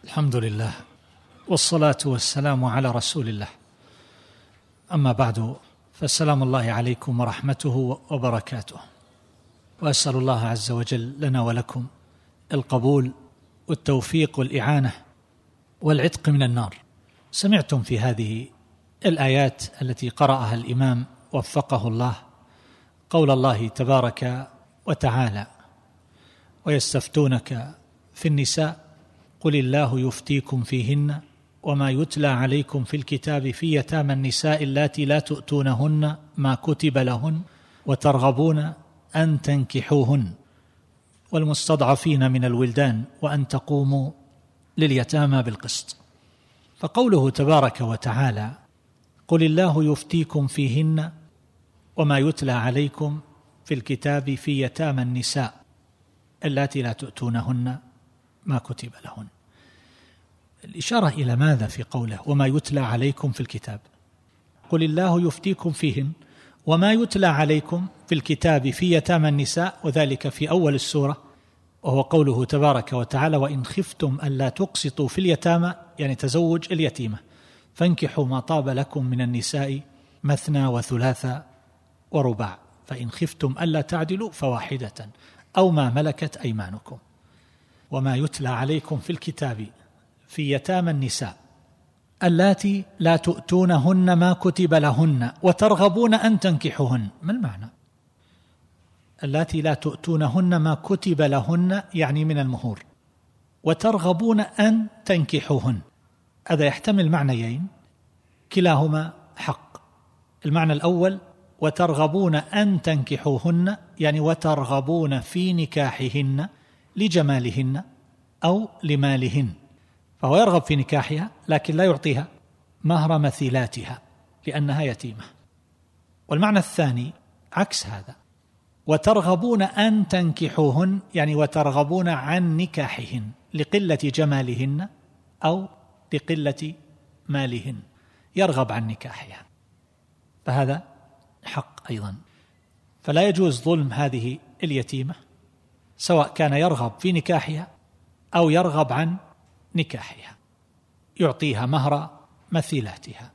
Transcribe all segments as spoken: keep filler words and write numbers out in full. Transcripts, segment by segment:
الحمد لله والصلاة والسلام على رسول الله. أما بعد، فالسلام الله عليكم ورحمته وبركاته، وأسأل الله عز وجل لنا ولكم القبول والتوفيق والإعانة والعتق من النار. سمعتم في هذه الآيات التي قرأها الإمام وفقه الله قول الله تبارك وتعالى: ويستفتونك في النساء قل الله يفتيكم فيهن وما يتلى عليكم في الكتاب في يتامى النساء اللاتي لا تؤتونهن ما كتب لهن وترغبون أن تنكحوهن والمستضعفين من الولدان وأن تقوموا لليتامى بالقسط. فقوله تبارك وتعالى قل الله يفتيكم فيهن وما يتلى عليكم في الكتاب في يتامى النساء اللاتي لا تؤتونهن ما كتب لهن، الإشارة إلى ماذا في قوله وما يتلى عليكم في الكتاب؟ قل الله يفتيكم فيهن وما يتلى عليكم في الكتاب في يتامى النساء، وذلك في أول السورة، وهو قوله تبارك وتعالى: وإن خفتم ألا تقسطوا في اليتامى، يعني تزوج اليتيمة، فانكحوا ما طاب لكم من النساء مثنى وثلاث ورباع، فإن خفتم ألا تعدلوا فواحدة أو ما ملكت أيمانكم. وما يتلى عليكم في الكتاب في يتامى النساء اللاتي لا تؤتونهن ما كتب لهن وترغبون أن تنكحوهن. ما المعنى؟ اللاتي لا تؤتونهن ما كتب لهن يعني من المهور، وترغبون أن تنكحوهن، هذا يحتمل معنيين كلاهما حق. المعنى الأول وترغبون أن تنكحوهن، يعني وترغبون في نكاحهن لجمالهن أو لمالهن، فهو يرغب في نكاحها لكن لا يعطيها مهر مثيلاتها لأنها يتيمة. والمعنى الثاني عكس هذا، وترغبون أن تنكحوهن، يعني وترغبون عن نكاحهن لقلة جمالهن أو لقلة مالهن، يرغب عن نكاحها، فهذا حق أيضا. فلا يجوز ظلم هذه اليتيمة سواء كان يرغب في نكاحها أو يرغب عن نكاحها، يعطيها مهر مثيلاتها.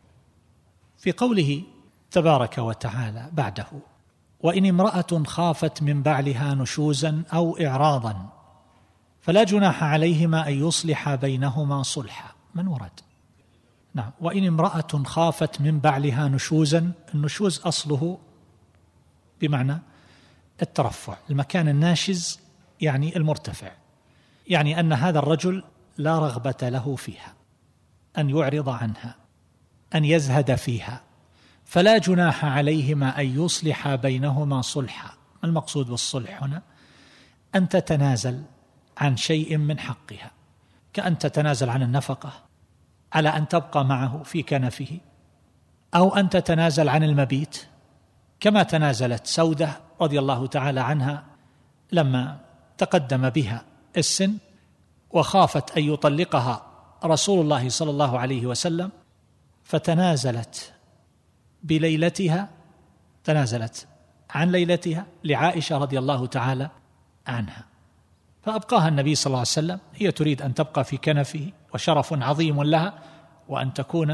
في قوله تبارك وتعالى بعده: وإن امرأة خافت من بعلها نشوزا أو إعراضا فلا جناح عليهما أن يصلحا بينهما صلحا. من ورد؟ نعم، وإن امرأة خافت من بعلها نشوزا، النشوز أصله بمعنى الترفع، المكان الناشز يعني المرتفع، يعني أن هذا الرجل لا رغبة له فيها، أن يعرض عنها، أن يزهد فيها، فلا جناح عليهما أن يصلحا بينهما صلحا. ما المقصود بالصلح هنا؟ أن تتنازل عن شيء من حقها، كأن تتنازل عن النفقة على أن تبقى معه في كنفه، أو أن تتنازل عن المبيت كما تنازلت سودة رضي الله تعالى عنها لما تقدم بها السن وخافت أن يطلقها رسول الله صلى الله عليه وسلم، فتنازلت بليلتها، تنازلت عن ليلتها لعائشة رضي الله تعالى عنها، فأبقاها النبي صلى الله عليه وسلم. هي تريد أن تبقى في كنفه، وشرف عظيم لها وأن تكون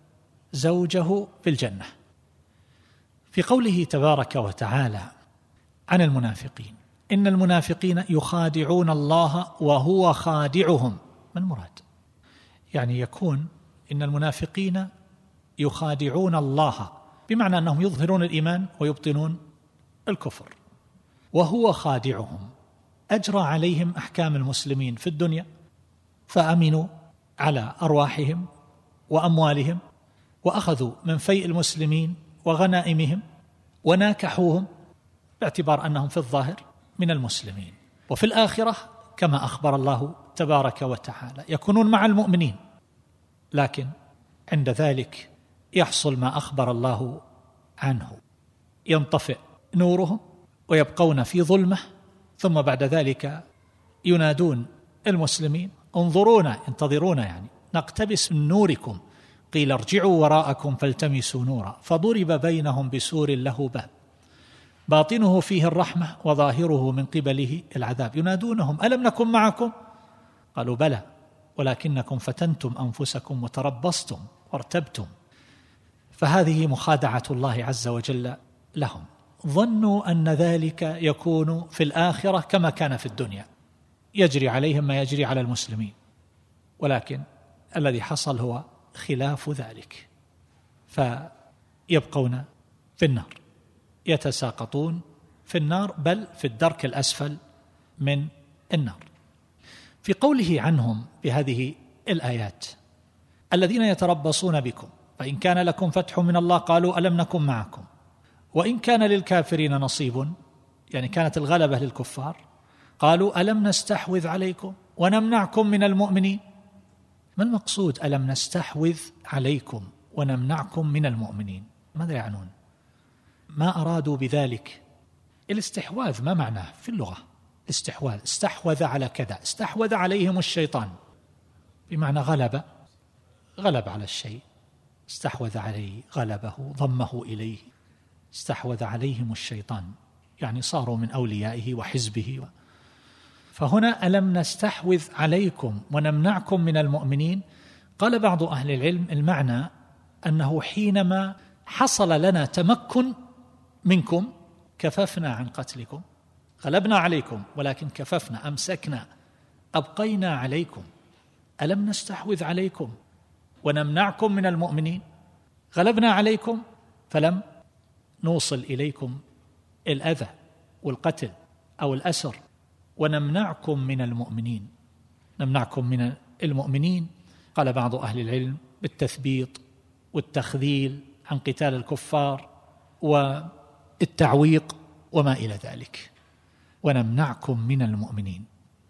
زوجه في الجنة. في قوله تبارك وتعالى عن المنافقين: إن المنافقين يخادعون الله وهو خادعهم. ما المراد؟ يعني يكون إن المنافقين يخادعون الله بمعنى أنهم يظهرون الإيمان ويبطنون الكفر، وهو خادعهم، أجرى عليهم أحكام المسلمين في الدنيا فأمنوا على أرواحهم وأموالهم، وأخذوا من فيء المسلمين وغنائمهم وناكحوهم باعتبار أنهم في الظاهر من المسلمين، وفي الآخرة كما أخبر الله تبارك وتعالى يكونون مع المؤمنين، لكن عند ذلك يحصل ما أخبر الله عنه، ينطفئ نورهم ويبقون في ظلمة، ثم بعد ذلك ينادون المسلمين: انظرونا، انتظرونا، يعني نقتبس من نوركم، قيل ارجعوا وراءكم فالتمسوا نورا فضرب بينهم بسور له باب باطنه فيه الرحمة وظاهره من قبله العذاب. ينادونهم: ألم نكن معكم؟ قالوا: بلى ولكنكم فتنتم أنفسكم وتربصتم وارتبتم. فهذه مخادعة الله عز وجل لهم. ظنوا أن ذلك يكون في الآخرة كما كان في الدنيا، يجري عليهم ما يجري على المسلمين، ولكن الذي حصل هو خلاف ذلك، فيبقون في النار، يتساقطون في النار، بل في الدرك الأسفل من النار. في قوله عنهم بهذه الآيات: الذين يتربصون بكم فإن كان لكم فتح من الله قالوا ألم نكن معكم وإن كان للكافرين نصيب، يعني كانت الغلبة للكفار، قالوا ألم نستحوذ عليكم ونمنعكم من المؤمنين. ما المقصود ألم نستحوذ عليكم ونمنعكم من المؤمنين؟ ماذا يعنون؟ ما أرادوا بذلك الاستحواذ. ما معناه في اللغة استحواذ؟ استحوذ على كذا، استحوذ عليهم الشيطان، بمعنى غلب غلب على الشيء، استحوذ عليه، غلبه، ضمه إليه، استحوذ عليهم الشيطان، يعني صاروا من أوليائه وحزبه. فهنا ألم نستحوذ عليكم ونمنعكم من المؤمنين. قال بعض أهل العلم المعنى أنه حينما حصل لنا تمكن منكم كففنا عن قتلكم، غلبنا عليكم ولكن كففنا، أمسكنا، أبقينا عليكم. ألم نستحوذ عليكم ونمنعكم من المؤمنين؟ غلبنا عليكم فلم نوصل إليكم الأذى والقتل أو الأسر، ونمنعكم من المؤمنين. نمنعكم من المؤمنين قال بعض أهل العلم بالتثبيط والتخذيل عن قتال الكفار والتعويق وما إلى ذلك، ونمنعكم من المؤمنين.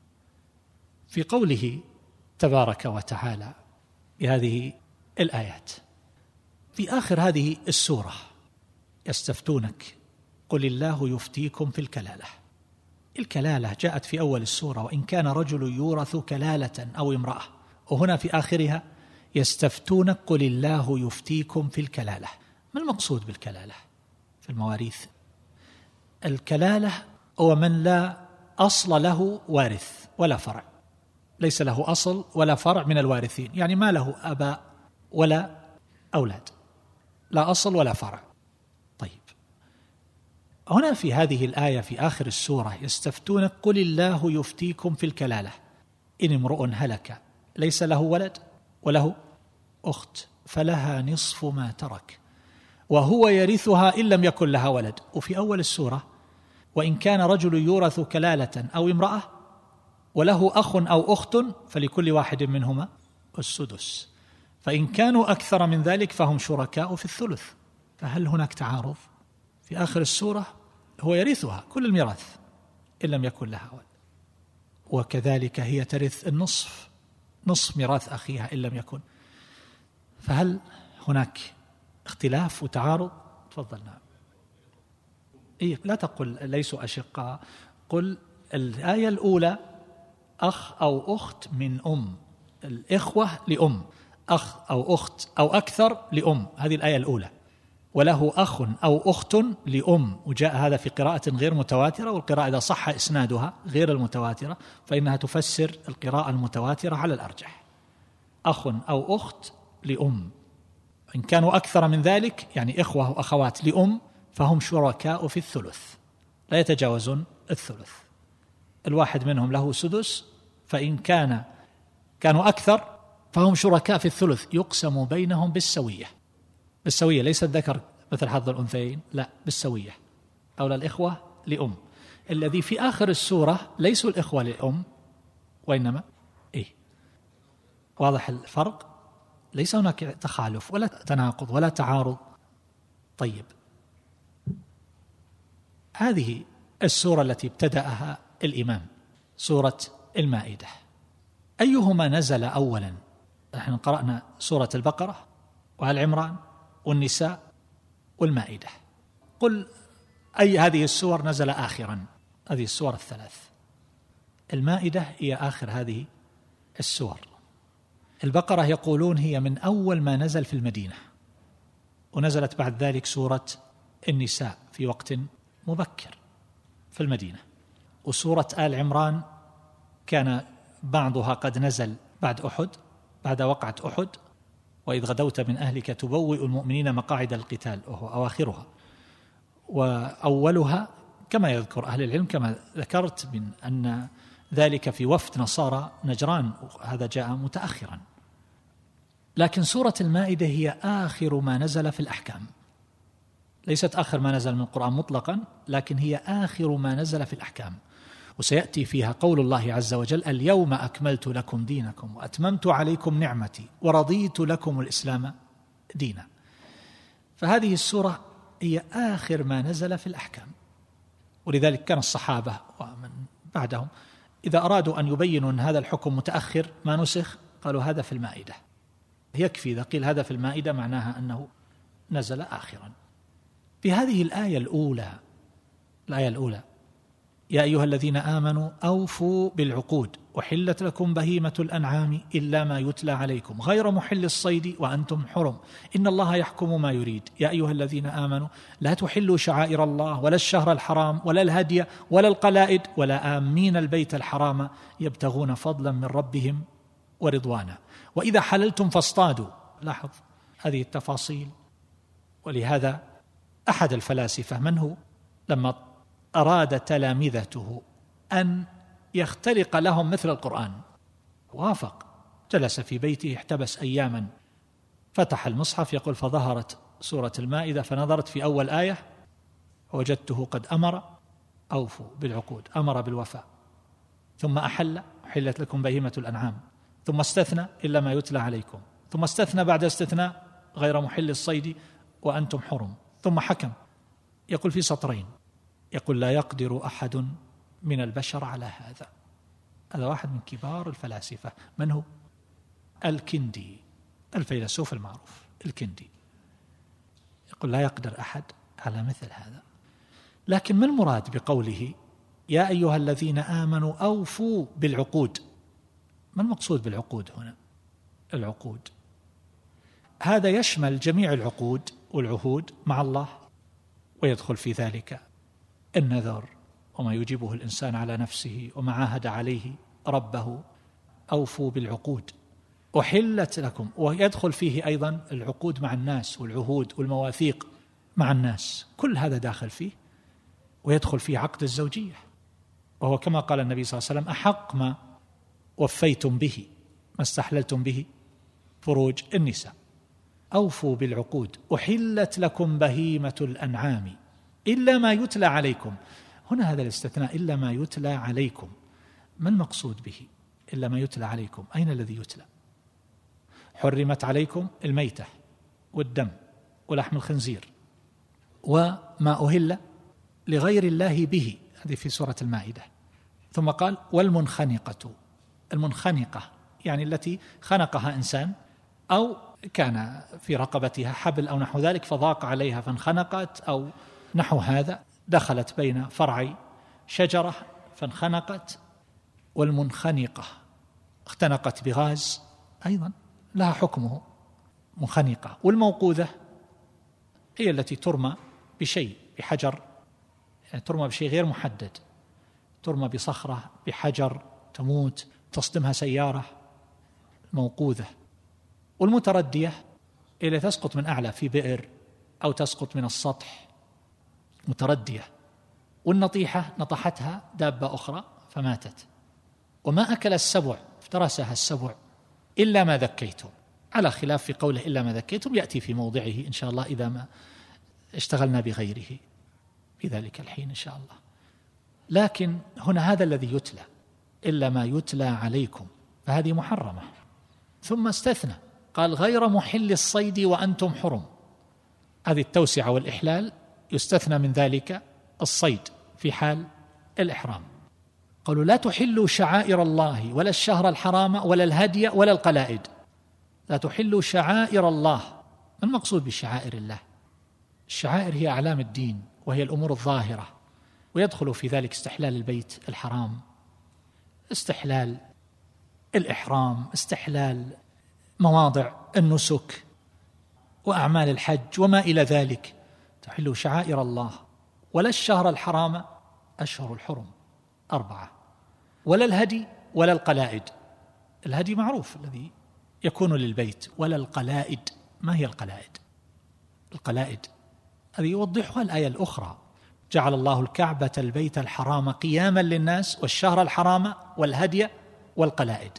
في قوله تبارك وتعالى بهذه الآيات في آخر هذه السورة: يستفتونك قل الله يفتيكم في الكلالة. الكلالة جاءت في أول السورة: وإن كان رجل يورث كلالة أو امرأة، وهنا في آخرها: يستفتونك قل الله يفتيكم في الكلالة. ما المقصود بالكلالة في المواريث؟ الكلالة هو من لا أصل له وارث ولا فرع، ليس له أصل ولا فرع من الوارثين، يعني ما له أباء ولا أولاد، لا أصل ولا فرع. طيب، هنا في هذه الآية في آخر السورة: يستفتونك قل الله يفتيكم في الكلالة إن امرؤ هلك ليس له ولد وله أخت فلها نصف ما ترك وهو يرثها إن لم يكن لها ولد. وفي أول السورة: وإن كان رجل يورث كلالة أو امرأة وله أخ أو أخت فلكل واحد منهما السدس، فإن كانوا أكثر من ذلك فهم شركاء في الثلث. فهل هناك تعارض؟ في آخر السورة هو يرثها كل الميراث إن لم يكن لها ولد، وكذلك هي ترث النصف، نصف ميراث أخيها إن لم يكن. فهل هناك اختلاف وتعارض؟ تفضل. نعم. إيه، لا تقل ليسوا أشقاء، قل الآية الأولى: أخ أو أخت من أم، الإخوة لأم، أخ أو أخت أو أكثر لأم، هذه الآية الأولى. وله أخ أو أخت لأم، وجاء هذا في قراءة غير متواترة، والقراءة إذا صح إسنادها غير المتواترة فإنها تفسر القراءة المتواترة على الأرجح. أخ أو أخت لأم، إن كانوا أكثر من ذلك يعني إخوة وأخوات لأم فهم شركاء في الثلث، لا يتجاوزون الثلث. الواحد منهم له سدس، فإن كان كانوا أكثر فهم شركاء في الثلث، يقسم بينهم بالسوية. بالسوية، ليس الذكر مثل حظ الأنثيين، لا، بالسوية. أولى الإخوة لأم. الذي في آخر السورة ليسوا الإخوة لأم، وإنما إيه؟ واضح الفرق؟ ليس هناك تخالف ولا تناقض ولا تعارض. طيب، هذه السورة التي ابتدأها الإمام سورة المائدة، أيهما نزل أولا؟ نحن قرأنا سورة البقرة وآل عمران والنساء والمائدة، قل أي هذه السور نزل آخرا؟ هذه السور الثلاث. المائدة هي آخر هذه السور. البقرة يقولون هي من أول ما نزل في المدينة، ونزلت بعد ذلك سورة النساء في وقت مبكر في المدينة، وسورة آل عمران كان بعضها قد نزل بعد أحد، بعد وقعة أحد، وإذ غدوت من أهلك تبوئ المؤمنين مقاعد القتال، وهو أواخرها. وأولها كما يذكر أهل العلم كما ذكرت من أن ذلك في وفد نصارى نجران، هذا جاء متأخرا. لكن سورة المائدة هي آخر ما نزل في الأحكام، ليست آخر ما نزل من القرآن مطلقا، لكن هي آخر ما نزل في الأحكام. وسيأتي فيها قول الله عز وجل: اليوم أكملت لكم دينكم وأتممت عليكم نعمتي ورضيت لكم الإسلام دينا. فهذه السورة هي آخر ما نزل في الأحكام، ولذلك كان الصحابة ومن بعدهم إذا أرادوا أن يبينوا أن هذا الحكم متأخر ما نسخ قالوا هذا في المائدة. يكفي إذا قيل هذا في المائدة معناها أنه نزل آخرا. في هذه الآية الأولى الآية الأولى يا أيها الذين آمنوا أوفوا بالعقود أحلت لكم بهيمة الأنعام إلا ما يتلى عليكم غير محل الصيد وأنتم حرم إن الله يحكم ما يريد. يا أيها الذين آمنوا لا تحلوا شعائر الله ولا الشهر الحرام ولا الهدي ولا القلائد ولا آمين البيت الحرام يبتغون فضلا من ربهم ورضوانا وإذا حللتم فاصطادوا. لاحظ هذه التفاصيل. ولهذا أحد الفلاسفة من هو لما أراد تلامذته أن يختلق لهم مثل القرآن وافق، جلس في بيته احتبس أياما، فتح المصحف يقول فظهرت سورة المائدة فنظرت في أول آية وجدته قد أمر أوفوا بالعقود، أمر بالوفاء، ثم أحل أحلت لكم بهيمة الأنعام، ثم استثنى إلا ما يتلى عليكم، ثم استثنى بعد استثناء غير محل الصيد وأنتم حرم، ثم حكم. يقول في سطرين يقول لا يقدر أحد من البشر على هذا. هذا واحد من كبار الفلاسفة. من هو؟ الكندي، الفيلسوف المعروف الكندي. يقول لا يقدر أحد على مثل هذا. لكن ما المراد بقوله يا أيها الذين آمنوا أوفوا بالعقود؟ ما المقصود بالعقود هنا؟ العقود هذا يشمل جميع العقود والعهود مع الله، ويدخل في ذلك النذر وما يجيبه الإنسان على نفسه وما عاهد عليه ربه. أوفوا بالعقود أحلت لكم، ويدخل فيه أيضا العقود مع الناس والعهود والمواثيق مع الناس، كل هذا داخل فيه. ويدخل فيه عقد الزوجية، وهو كما قال النبي صلى الله عليه وسلم أحق ما وفيتم به ما استحللتم به فروج النساء. أوفوا بالعقود أحلت لكم بهيمة الأنعام إلا ما يتلى عليكم. هنا هذا الاستثناء إلا ما يتلى عليكم، ما المقصود به؟ إلا ما يتلى عليكم، أين الذي يتلى؟ حرمت عليكم الميتة والدم ولحم الخنزير وما أهل لغير الله به، هذه في سورة المائدة. ثم قال والمنخنقة، المنخنقة يعني التي خنقها إنسان أو كان في رقبتها حبل أو نحو ذلك فضاق عليها فانخنقت أو نحو هذا، دخلت بين فرعي شجرة فانخنقت. والمنخنقة اختنقت بغاز أيضا لها حكمه منخنقة. والموقوذة هي التي ترمى بشيء، بحجر، يعني ترمى بشيء غير محدد، ترمى بصخرة بحجر تموت، تصدمها سيارة، موقوذة. والمتردية إلى تسقط من أعلى في بئر أو تسقط من السطح، متردية. والنطيحة نطحتها دابة أخرى فماتت. وما أكل السبع افترسها السبع إلا ما ذكيتم، على خلاف في قوله إلا ما ذكيتم، يأتي في موضعه إن شاء الله إذا ما اشتغلنا بغيره في ذلك الحين إن شاء الله. لكن هنا هذا الذي يتلى إلا ما يتلى عليكم، فهذه محرمة. ثم استثنى قال غير محل الصيد وأنتم حرم، هذه التوسعة والإحلال، يستثنى من ذلك الصيد في حال الإحرام. قالوا لا تحلوا شعائر الله ولا الشهر الحرام ولا الهدي ولا القلائد. لا تحلوا شعائر الله، ما المقصود بشعائر الله؟ الشعائر هي أعلام الدين وهي الأمور الظاهرة، ويدخل في ذلك استحلال البيت الحرام، استحلال الإحرام، استحلال مواضع النسك وأعمال الحج وما إلى ذلك. تحلوا شعائر الله ولا الشهر الحرام أشهر الحرم أربعة، ولا الهدي ولا القلائد. الهدي معروف الذي يكون للبيت، ولا القلائد. ما هي القلائد؟ القلائد هذه يوضحها الآية الأخرى: جعل الله الكعبة البيت الحرام قياما للناس والشهر الحرام والهدي والقلائد.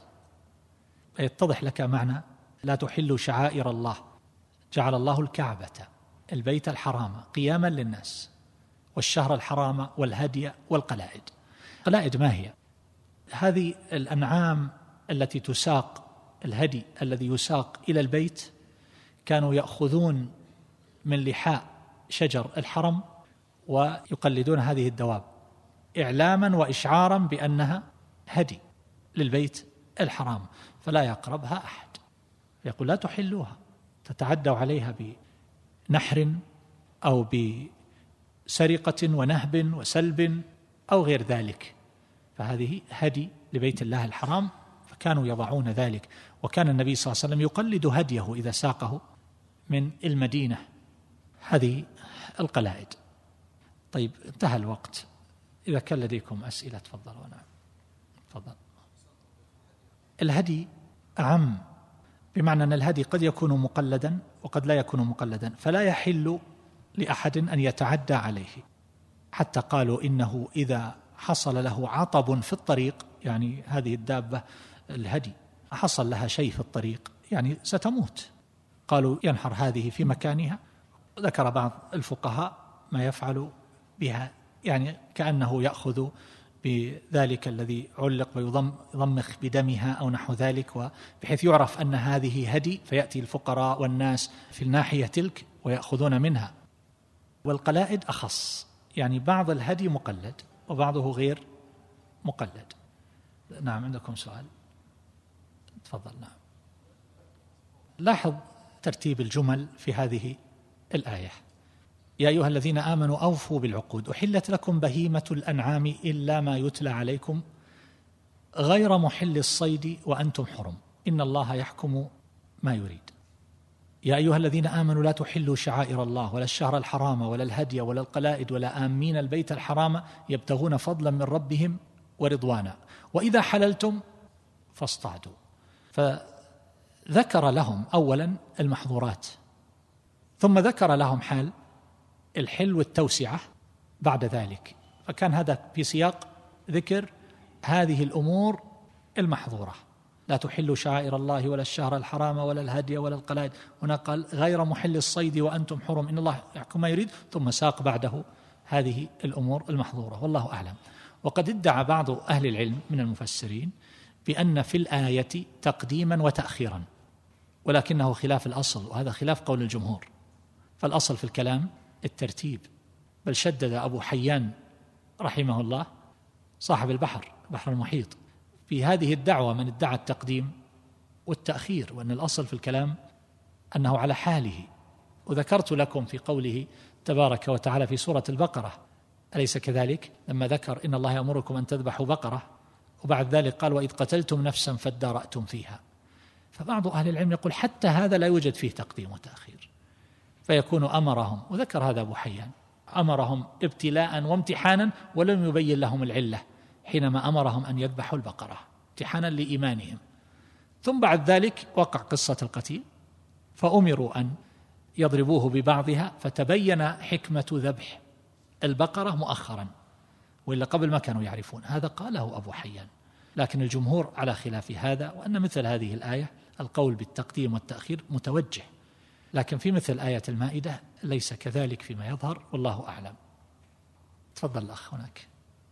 يتضح لك معنى لا تحلوا شعائر الله. جعل الله الكعبة البيت الحرام قياما للناس والشهر الحرام والهدي والقلائد. القلائد ما هي؟ هذه الأنعام التي تساق، الهدي الذي يساق إلى البيت، كانوا يأخذون من لحاء شجر الحرم ويقلدون هذه الدواب إعلاما وإشعارا بأنها هدي للبيت الحرام، فلا يقربها أحد. يقول لا تحلوها، تتعدوا عليها بنحر أو بسرقة ونهب وسلب أو غير ذلك، فهذه هدي لبيت الله الحرام، فكانوا يضعون ذلك. وكان النبي صلى الله عليه وسلم يقلد هديه إذا ساقه من المدينة. هذه القلائد. طيب انتهى الوقت، إذا كان لديكم أسئلة تفضلوا. نعم تفضل. الهدي أعم، بمعنى أن الهدي قد يكون مقلدا وقد لا يكون مقلدا، فلا يحل لأحد أن يتعدى عليه. حتى قالوا إنه إذا حصل له عطب في الطريق، يعني هذه الدابة الهدي حصل لها شيء في الطريق يعني ستموت، قالوا ينحر هذه في مكانها. ذكر بعض الفقهاء ما يفعل بها، يعني كأنه يأخذ بذلك الذي علق ويضمخ بدمها أو نحو ذلك، بحيث يعرف أن هذه هدي، فيأتي الفقراء والناس في الناحية تلك ويأخذون منها. والقلائد أخص، يعني بعض الهدي مقلد وبعضه غير مقلد. نعم عندكم سؤال؟ تفضل. نعم. لاحظ ترتيب الجمل في هذه الآية: يا أيها الذين آمنوا أوفوا بالعقود، أحلت لكم بهيمة الأنعام إلا ما يتلى عليكم غير محل الصيد وأنتم حرم إن الله يحكم ما يريد. يا أيها الذين آمنوا لا تحلوا شعائر الله ولا الشهر الحرام ولا الهدي ولا القلائد ولا آمين البيت الحرام يبتغون فضلا من ربهم ورضوانا وإذا حللتم فاصطادوا. فذكر لهم أولا المحظورات، ثم ذكر لهم حال الحل والتوسعة بعد ذلك، فكان هذا في سياق ذكر هذه الأمور المحظورة: لا تحلوا شعائر الله ولا الشهر الحرام ولا الهدي ولا القلائد. هنا قال غير محل الصيد وأنتم حرم إن الله يحكم ما يريد، ثم ساق بعده هذه الأمور المحظورة، والله أعلم. وقد ادعى بعض أهل العلم من المفسرين بأن في الآية تقديما وتأخيرا، ولكنه خلاف الأصل، وهذا خلاف قول الجمهور. فالأصل في الكلام الترتيب، بل شدد أبو حيان رحمه الله صاحب البحر بحر المحيط في هذه الدعوة من ادعى التقديم والتأخير، وأن الأصل في الكلام أنه على حاله. وذكرت لكم في قوله تبارك وتعالى في سورة البقرة، أليس كذلك؟ لما ذكر إن الله يأمركم أن تذبحوا بقرة، وبعد ذلك قال وإذ قتلتم نفسا فادارأتم فيها. فبعض أهل العلم يقول حتى هذا لا يوجد فيه تقديم وتأخير، فيكون أمرهم، وذكر هذا أبو حيان، أمرهم ابتلاء وامتحانا ولم يبين لهم العلة حينما أمرهم أن يذبحوا البقرة امتحانا لإيمانهم. ثم بعد ذلك وقع قصة القتيل، فأمروا أن يضربوه ببعضها، فتبين حكمة ذبح البقرة مؤخرا، وإلا قبل ما كانوا يعرفون. هذا قاله أبو حيان، لكن الجمهور على خلاف هذا، وأن مثل هذه الآية القول بالتقديم والتأخير متوجه، لكن في مثل آية المائدة ليس كذلك فيما يظهر، والله أعلم. تفضل الأخ هناك.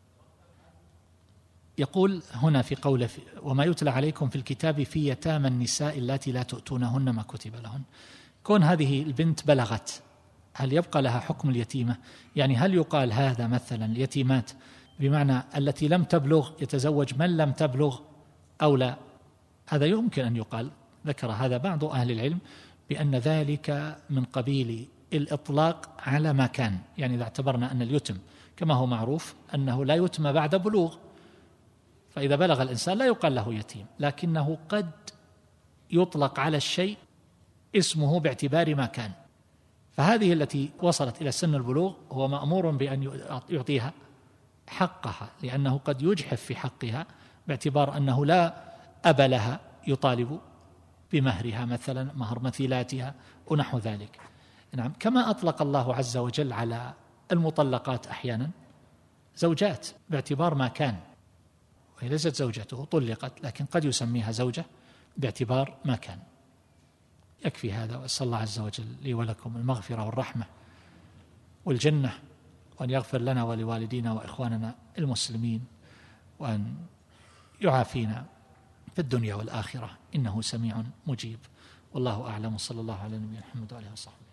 يقول هنا في قوله وما يتلى عليكم في الكتاب في يتامى النساء اللاتي لا تؤتونهن ما كتب لهن، كون هذه البنت بلغت هل يبقى لها حكم اليتيمة؟ يعني هل يقال هذا مثلا اليتيمات بمعنى التي لم تبلغ يتزوج من لم تبلغ أو لا؟ هذا يمكن أن يقال. ذكر هذا بعض أهل العلم بأن ذلك من قبيل الإطلاق على ما كان، يعني إذا اعتبرنا أن اليتم كما هو معروف أنه لا يتم بعد بلوغ، فإذا بلغ الإنسان لا يقال له يتيم، لكنه قد يطلق على الشيء اسمه باعتبار ما كان. فهذه التي وصلت إلى سن البلوغ هو مأمور بأن يعطيها حقها، لأنه قد يجحف في حقها باعتبار أنه لا أب لها يطالب بمهرها مثلا، مهر مثيلاتها ونحو ذلك. نعم، كما أطلق الله عز وجل على المطلقات أحيانا زوجات باعتبار ما كان، وهي ليست زوجته طلقت، لكن قد يسميها زوجة باعتبار ما كان. يكفي هذا، وأسأل الله عز وجل لي ولكم المغفرة والرحمة والجنة، وأن يغفر لنا ولوالدينا وإخواننا المسلمين، وأن يعافينا في الدنيا والآخرة، إنه سميع مجيب. والله أعلم، صلى الله على نبينا محمد وعلى آله وصحبه.